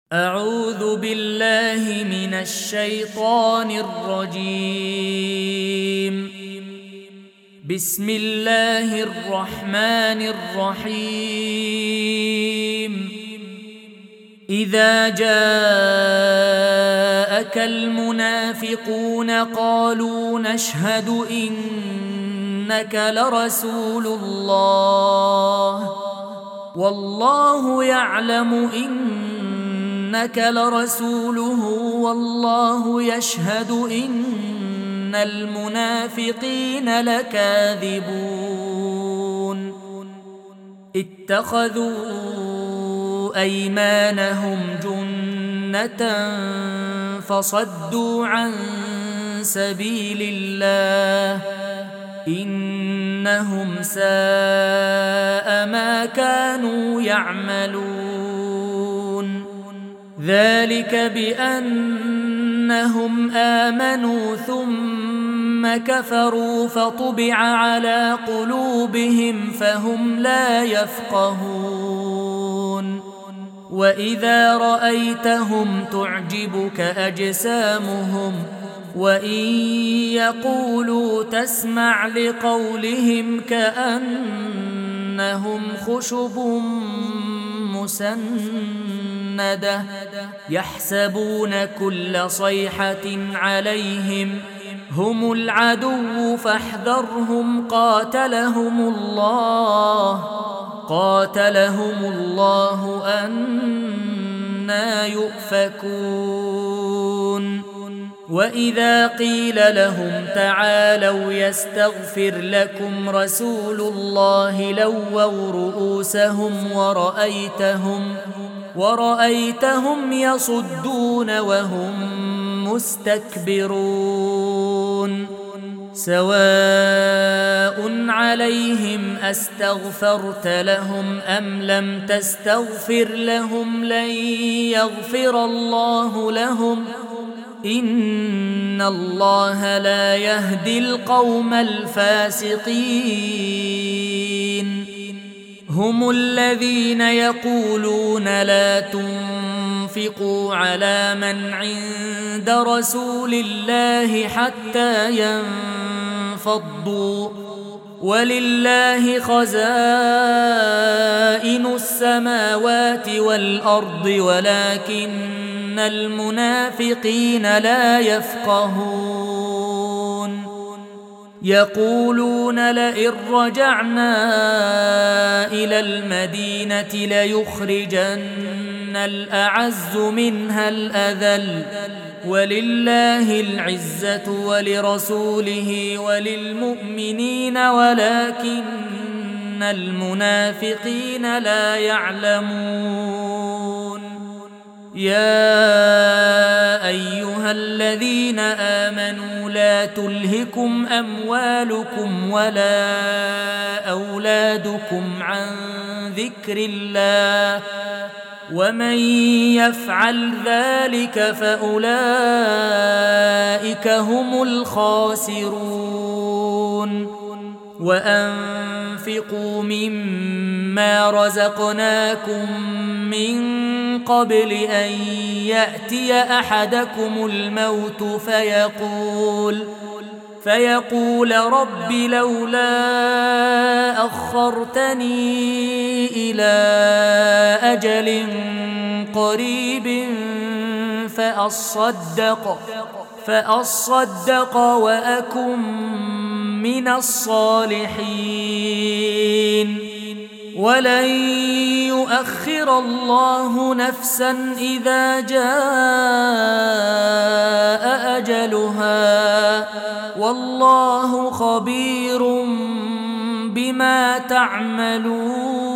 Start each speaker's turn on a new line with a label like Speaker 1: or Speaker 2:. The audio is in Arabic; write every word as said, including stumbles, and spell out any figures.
Speaker 1: أعوذ بالله من الشيطان الرجيم. بسم الله الرحمن الرحيم. إذا جاءك المنافقون قالوا نشهد إنك لرسول الله والله يعلم إنك لرسوله والله يشهد إن المنافقين لكاذبون. اتخذوا أيمانهم جنة فصدوا عن سبيل الله إنهم ساء ما كانوا يعملون. ذلك بأنهم آمنوا ثم كفروا فطبع على قلوبهم فهم لا يفقهون. وإذا رأيتهم تعجبك أجسامهم وإن يقولوا تسمع لقولهم كأنهم خشب مسندة يحسبون كل صيحة عليهم هم العدو فاحذرهم قاتلهم الله قاتلهم الله أنى يؤفكون. وإذا قيل لهم تعالوا يستغفر لكم رسول الله لووا رؤوسهم ورأيتهم ورأيتهم يصدون وهم مستكبرون. سواء عليهم أستغفرت لهم أم لم تستغفر لهم لن يغفر الله لهم إن الله لا يهدي القوم الفاسقين. هم الذين يقولون لا تنفقوا على من عند رسول الله حتى ينفضوا ولله خزائن السماوات والأرض ولكن المنافقين لا يفقهون. يقولون لئن رجعنا إلى المدينة ليخرجن الأعز منها الأذل ولله العزة ولرسوله وللمؤمنين ولكن المنافقين لا يعلمون. يا أيها الذين آمنوا لا تلهكم أموالكم ولا أولادكم عن ذكر الله ومن يفعل ذلك فأولئك هم الخاسرون. وأنفقوا مما رزقناكم من قبل أن يأتي أحدكم الموت فيقول فيقول رب لولا أخرتني إلى أجل قريب فأصدق فأصدق وأكن من الصالحين. ولن يؤخر الله نفسا إذا جاء أجلها والله خبير بما تعملون.